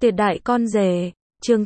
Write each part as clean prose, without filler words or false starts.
Tuyệt đại con rể, chương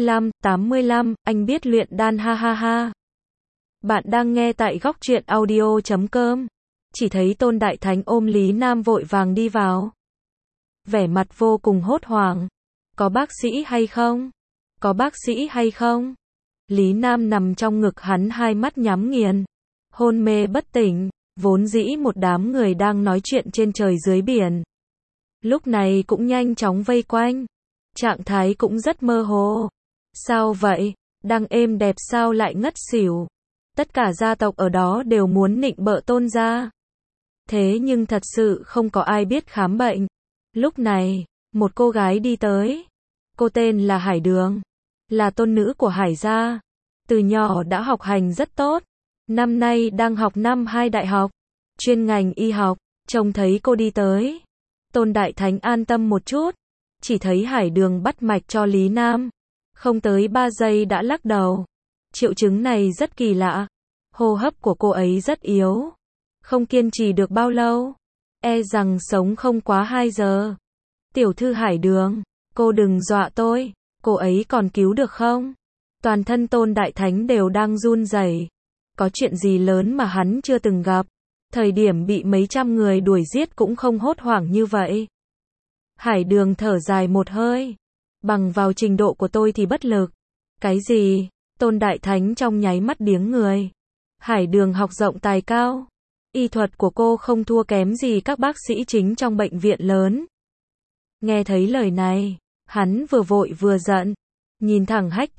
85, anh biết luyện đan ha ha ha. Bạn đang nghe tại góc truyện audio.com. Chỉ thấy Tôn Đại Thánh ôm Lý Nam vội vàng đi vào. Vẻ mặt vô cùng hốt hoảng. Có bác sĩ hay không? Có bác sĩ hay không? Lý Nam nằm trong ngực hắn, hai mắt nhắm nghiền, hôn mê bất tỉnh, vốn dĩ một đám người đang nói chuyện trên trời dưới biển. Lúc này cũng nhanh chóng vây quanh. Trạng thái cũng rất mơ hồ. Sao vậy? Đang êm đẹp sao lại ngất xỉu? Tất cả gia tộc ở đó đều muốn nịnh bợ Tôn gia. Thế nhưng thật sự không có ai biết khám bệnh. Lúc này, một cô gái đi tới. Cô tên là Hải Đường, là tôn nữ của Hải gia. Từ nhỏ đã học hành rất tốt. Năm nay đang học năm 2 đại học, chuyên ngành y học. Trông thấy cô đi tới, Tôn Đại Thánh an tâm một chút. Chỉ thấy Hải Đường bắt mạch cho Lý Nam. Không tới 3 giây đã lắc đầu. Triệu chứng này rất kỳ lạ. Hô hấp của cô ấy rất yếu. Không kiên trì được bao lâu. E rằng sống không quá 2 giờ. Tiểu thư Hải Đường, cô đừng dọa tôi. Cô ấy còn cứu được không? Toàn thân Tôn Đại Thánh đều đang run rẩy. Có chuyện gì lớn mà hắn chưa từng gặp. Thời điểm bị mấy trăm người đuổi giết cũng không hốt hoảng như vậy. Hải Đường thở dài một hơi. Bằng vào trình độ của tôi thì bất lực. Cái gì? Tôn Đại Thánh trong nháy mắt điếng người. Hải Đường học rộng tài cao. Y thuật của cô không thua kém gì các bác sĩ chính trong bệnh viện lớn. Nghe thấy lời này, hắn vừa vội vừa giận. Nhìn thẳng Hách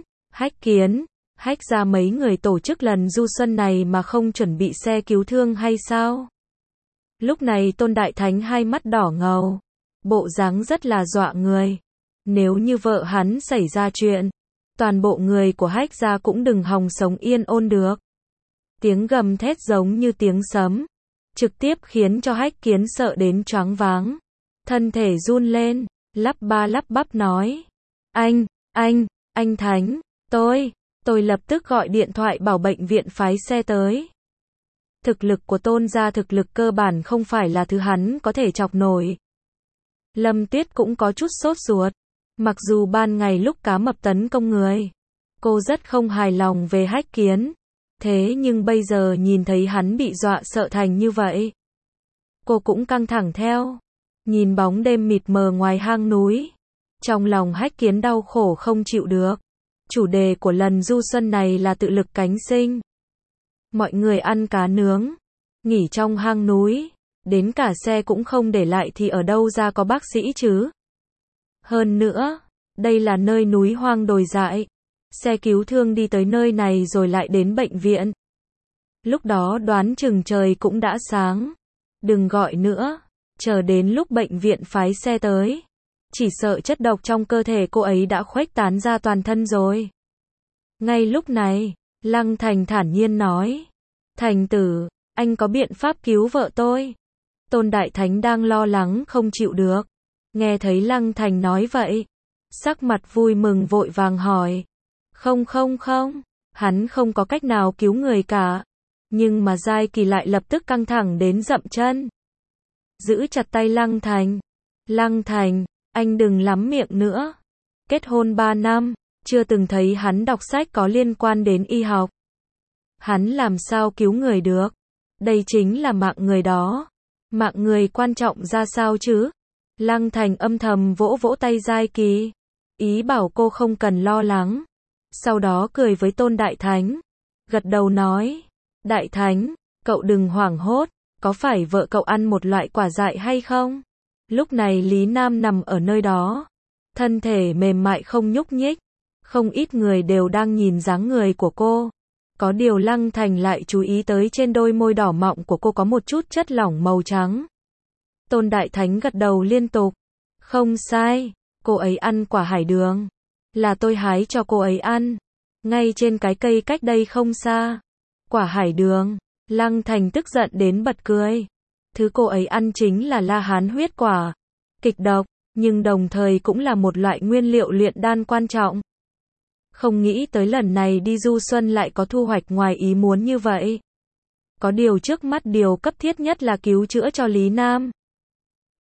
Kiến, Hách ra mấy người tổ chức lần du xuân này mà không chuẩn bị xe cứu thương hay sao? Lúc này Tôn Đại Thánh hai mắt đỏ ngầu. Bộ dáng rất là dọa người. Nếu như vợ hắn xảy ra chuyện, toàn bộ người của Hách gia cũng đừng hòng sống yên ổn được. Tiếng gầm thét giống như tiếng sấm, trực tiếp khiến cho Hách Kiến sợ đến choáng váng. Thân thể run lên, lắp ba lắp bắp nói. Anh Thánh, tôi lập tức gọi điện thoại bảo bệnh viện phái xe tới. Thực lực của Tôn gia thực lực cơ bản không phải là thứ hắn có thể chọc nổi. Lâm Tuyết cũng có chút sốt ruột. Mặc dù ban ngày lúc cá mập tấn công người, cô rất không hài lòng về Hách Kiến. Thế nhưng bây giờ nhìn thấy hắn bị dọa sợ thành như vậy, cô cũng căng thẳng theo. Nhìn bóng đêm mịt mờ ngoài hang núi, trong lòng Hách Kiến đau khổ không chịu được. Chủ đề của lần du xuân này là tự lực cánh sinh. Mọi người ăn cá nướng, nghỉ trong hang núi, đến cả xe cũng không để lại thì ở đâu ra có bác sĩ chứ? Hơn nữa, đây là nơi núi hoang đồi dại. Xe cứu thương đi tới nơi này rồi lại đến bệnh viện. Lúc đó đoán chừng trời cũng đã sáng. Đừng gọi nữa, chờ đến lúc bệnh viện phái xe tới, chỉ sợ chất độc trong cơ thể cô ấy đã khuếch tán ra toàn thân rồi. Ngay lúc này, Lăng Thành thản nhiên nói. Thành tử, anh có biện pháp cứu vợ tôi? Tôn Đại Thánh đang lo lắng không chịu được. Nghe thấy Lăng Thành nói vậy, sắc mặt vui mừng vội vàng hỏi. Không, hắn không có cách nào cứu người cả. Nhưng mà Giai Kỳ lại lập tức căng thẳng đến dậm chân. Giữ chặt tay Lăng Thành. Lăng Thành, anh đừng lắm miệng nữa. Kết hôn 3 năm, chưa từng thấy hắn đọc sách có liên quan đến y học. Hắn làm sao cứu người được? Đây chính là mạng người đó. Mạng người quan trọng ra sao chứ? Lăng Thành âm thầm vỗ vỗ tay Giai Kỳ, ý bảo cô không cần lo lắng. Sau đó cười với Tôn Đại Thánh, gật đầu nói. Đại Thánh, cậu đừng hoảng hốt, có phải vợ cậu ăn một loại quả dại hay không? Lúc này Lý Nam nằm ở nơi đó, thân thể mềm mại không nhúc nhích. Không ít người đều đang nhìn dáng người của cô. Có điều Lăng Thành lại chú ý tới trên đôi môi đỏ mọng của cô có một chút chất lỏng màu trắng. Tôn Đại Thánh gật đầu liên tục. Không sai, cô ấy ăn quả hải đường. Là tôi hái cho cô ấy ăn. Ngay trên cái cây cách đây không xa. Quả hải đường. Lăng Thành tức giận đến bật cười. Thứ cô ấy ăn chính là La Hán huyết quả. Kịch độc, nhưng đồng thời cũng là một loại nguyên liệu luyện đan quan trọng. Không nghĩ tới lần này đi du xuân lại có thu hoạch ngoài ý muốn như vậy. Có điều trước mắt điều cấp thiết nhất là cứu chữa cho Lý Nam.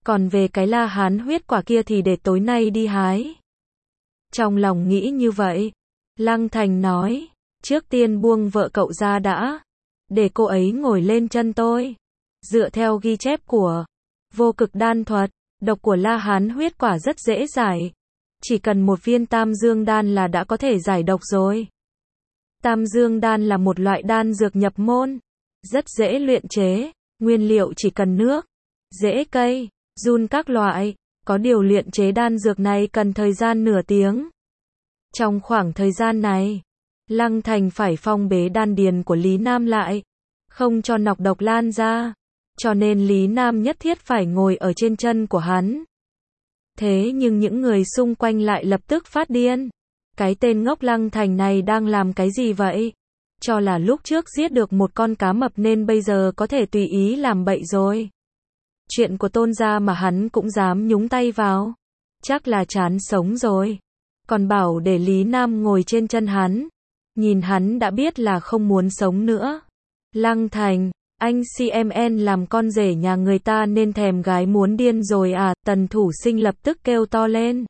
Còn về cái La Hán huyết quả kia thì để tối nay đi hái. Trong lòng nghĩ như vậy, Lăng Thành nói, trước tiên buông vợ cậu ra đã, để cô ấy ngồi lên chân tôi. Dựa theo ghi chép của Vô Cực Đan Thuật, độc của La Hán huyết quả rất dễ giải. Chỉ cần một viên Tam Dương Đan là đã có thể giải độc rồi. Tam Dương Đan là một loại đan dược nhập môn, rất dễ luyện chế, nguyên liệu chỉ cần nước, rễ cây, giun các loại. Có điều luyện chế đan dược này cần thời gian nửa tiếng. Trong khoảng thời gian này, Lăng Thành phải phong bế đan điền của Lý Nam lại, không cho nọc độc lan ra. Cho nên Lý Nam nhất thiết phải ngồi ở trên chân của hắn. Thế nhưng những người xung quanh lại lập tức phát điên. Cái tên ngốc Lăng Thành này đang làm cái gì vậy? Cho là lúc trước giết được một con cá mập nên bây giờ có thể tùy ý làm bậy rồi. Chuyện của Tôn gia mà hắn cũng dám nhúng tay vào. Chắc là chán sống rồi. Còn bảo để Lý Nam ngồi trên chân hắn. Nhìn hắn đã biết là không muốn sống nữa. Lăng Thành, anh CMN làm con rể nhà người ta nên thèm gái muốn điên rồi à? Tần Thủ Sinh lập tức kêu to lên.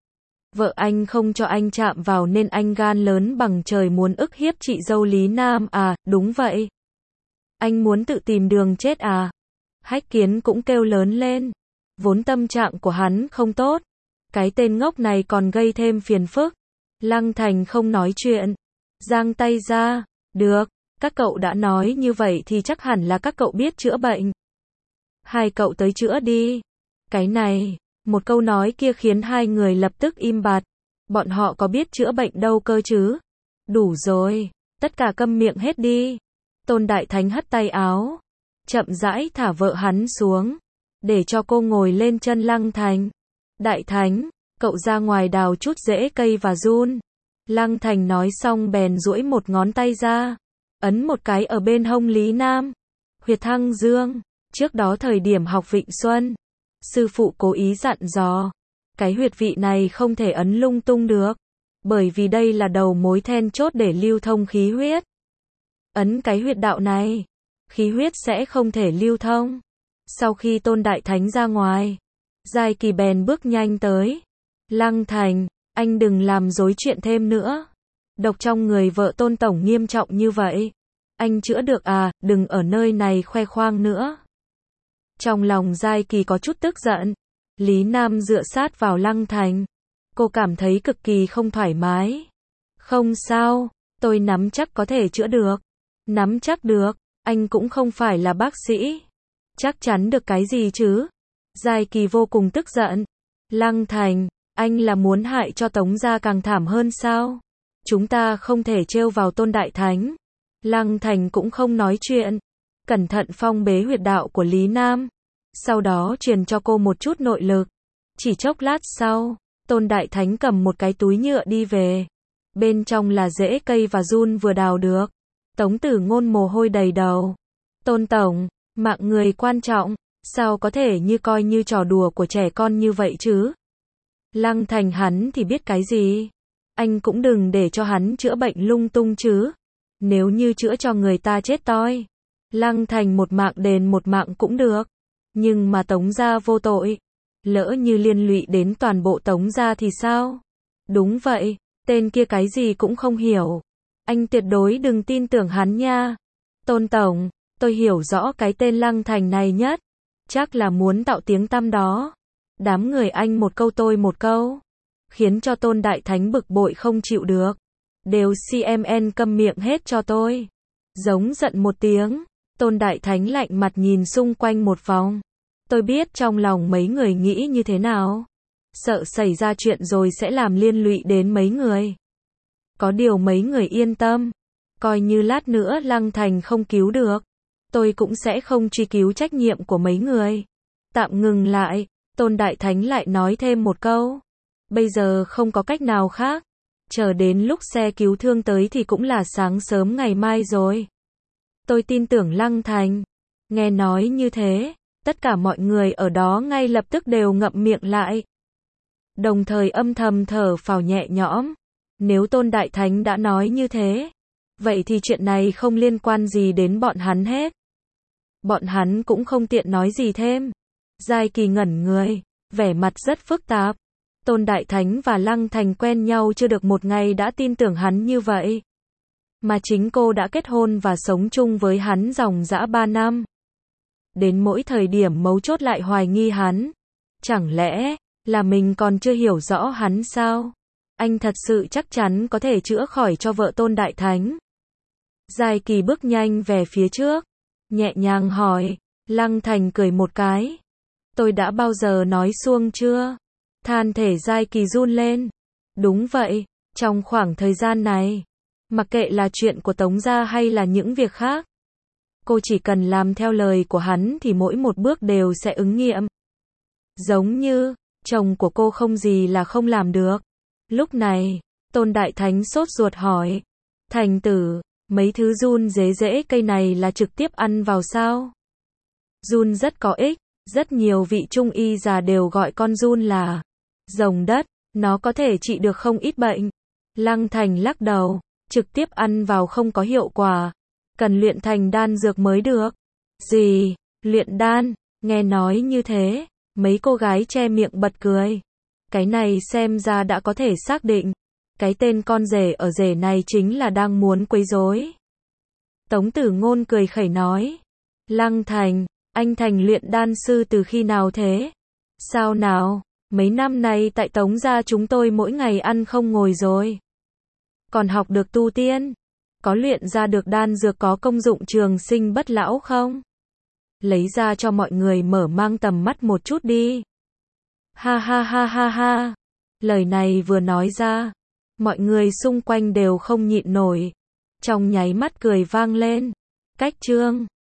Vợ anh không cho anh chạm vào nên anh gan lớn bằng trời muốn ức hiếp chị dâu Lý Nam à? Đúng vậy. Anh muốn tự tìm đường chết à? Hách Kiến cũng kêu lớn lên. Vốn tâm trạng của hắn không tốt. Cái tên ngốc này còn gây thêm phiền phức. Lăng Thành không nói chuyện. Giang tay ra. Được, các cậu đã nói như vậy thì chắc hẳn là các cậu biết chữa bệnh. Hai cậu tới chữa đi. Cái này, một câu nói kia khiến hai người lập tức im bặt. Bọn họ có biết chữa bệnh đâu cơ chứ? Đủ rồi, tất cả câm miệng hết đi. Tôn Đại Thánh hất tay áo, chậm rãi thả vợ hắn xuống, để cho cô ngồi lên chân Lăng Thành. Đại Thánh, cậu ra ngoài đào chút rễ cây và giun. Lăng Thành nói xong bèn duỗi một ngón tay ra, ấn một cái ở bên hông Lý Nam. Huyệt Thăng Dương, trước đó thời điểm học Vịnh Xuân, sư phụ cố ý dặn dò, cái huyệt vị này không thể ấn lung tung được, bởi vì đây là đầu mối then chốt để lưu thông khí huyết. Ấn cái huyệt đạo này, khí huyết sẽ không thể lưu thông. Sau khi Tôn Đại Thánh ra ngoài, Giai Kỳ bèn bước nhanh tới. Lăng Thành, anh đừng làm rối chuyện thêm nữa. Độc trong người vợ Tôn tổng nghiêm trọng như vậy, anh chữa được à? Đừng ở nơi này khoe khoang nữa. Trong lòng Giai Kỳ có chút tức giận. Lý Nam dựa sát vào Lăng Thành. Cô cảm thấy cực kỳ không thoải mái. Không sao, tôi nắm chắc có thể chữa được. Nắm chắc được, anh cũng không phải là bác sĩ. Chắc chắn được cái gì chứ? Giai Kỳ vô cùng tức giận. Lăng Thành, anh là muốn hại cho Tống gia càng thảm hơn sao? Chúng ta không thể trêu vào Tôn Đại Thánh. Lăng Thành cũng không nói chuyện. Cẩn thận phong bế huyệt đạo của Lý Nam. Sau đó truyền cho cô một chút nội lực. Chỉ chốc lát sau, Tôn Đại Thánh cầm một cái túi nhựa đi về. Bên trong là rễ cây và giun vừa đào được. Tống Tử Ngôn mồ hôi đầy đầu. Tôn tổng, mạng người quan trọng, sao có thể như coi như trò đùa của trẻ con như vậy chứ? Lăng Thành hắn thì biết cái gì? Anh cũng đừng để cho hắn chữa bệnh lung tung chứ. Nếu như chữa cho người ta chết toi, Lăng Thành một mạng đền một mạng cũng được. Nhưng mà Tống gia vô tội, lỡ như liên lụy đến toàn bộ Tống gia thì sao? Đúng vậy, tên kia cái gì cũng không hiểu. Anh tuyệt đối đừng tin tưởng hắn nha. Tôn tổng, tôi hiểu rõ cái tên Lăng Thành này nhất. Chắc là muốn tạo tiếng tăm đó. Đám người anh một câu tôi một câu, khiến cho Tôn Đại Thánh bực bội không chịu được. Đều CMN câm miệng hết cho tôi. Giống giận một tiếng. Tôn Đại Thánh lạnh mặt nhìn xung quanh một vòng. Tôi biết trong lòng mấy người nghĩ như thế nào. Sợ xảy ra chuyện rồi sẽ làm liên lụy đến mấy người. Có điều mấy người yên tâm. Coi như lát nữa Lăng Thành không cứu được, tôi cũng sẽ không truy cứu trách nhiệm của mấy người. Tạm ngừng lại, Tôn Đại Thánh lại nói thêm một câu. Bây giờ không có cách nào khác. Chờ đến lúc xe cứu thương tới thì cũng là sáng sớm ngày mai rồi. Tôi tin tưởng Lăng Thành. Nghe nói như thế, tất cả mọi người ở đó ngay lập tức đều ngậm miệng lại. Đồng thời âm thầm thở phào nhẹ nhõm. Nếu Tôn Đại Thánh đã nói như thế, vậy thì chuyện này không liên quan gì đến bọn hắn hết. Bọn hắn cũng không tiện nói gì thêm. Giai Kỳ ngẩn người, vẻ mặt rất phức tạp. Tôn Đại Thánh và Lăng Thành quen nhau chưa được một ngày đã tin tưởng hắn như vậy. Mà chính cô đã kết hôn và sống chung với hắn dòng dã 3 năm. Đến mỗi thời điểm mấu chốt lại hoài nghi hắn. Chẳng lẽ là mình còn chưa hiểu rõ hắn sao? Anh thật sự chắc chắn có thể chữa khỏi cho vợ Tôn Đại Thánh. Giai Kỳ bước nhanh về phía trước, nhẹ nhàng hỏi. Lăng Thành cười một cái. Tôi đã bao giờ nói suông chưa? Than thể Giai Kỳ run lên. Đúng vậy, trong khoảng thời gian này, mặc kệ là chuyện của Tống gia hay là những việc khác, cô chỉ cần làm theo lời của hắn thì mỗi một bước đều sẽ ứng nghiệm. Giống như, chồng của cô không gì là không làm được. Lúc này, Tôn Đại Thánh sốt ruột hỏi. Thành tử, mấy thứ run dế rễ cây này là trực tiếp ăn vào sao? Run rất có ích, rất nhiều vị trung y già đều gọi con run là rồng đất, nó có thể trị được không ít bệnh. Lăng Thành lắc đầu, trực tiếp ăn vào không có hiệu quả, cần luyện thành đan dược mới được. Gì? Luyện đan? Nghe nói như thế, mấy cô gái che miệng bật cười. Cái này xem ra đã có thể xác định, cái tên con rể ở rể này chính là đang muốn quấy rối. Tống Tử Ngôn cười khẩy nói. Lăng Thành, anh thành luyện đan sư từ khi nào thế? Sao nào, mấy năm nay tại Tống gia chúng tôi mỗi ngày ăn không ngồi rồi. Còn học được tu tiên, có luyện ra được đan dược có công dụng trường sinh bất lão không? Lấy ra cho mọi người mở mang tầm mắt một chút đi. Ha ha ha ha ha. Lời này vừa nói ra, mọi người xung quanh đều không nhịn nổi. Trong nháy mắt cười vang lên. Cách chương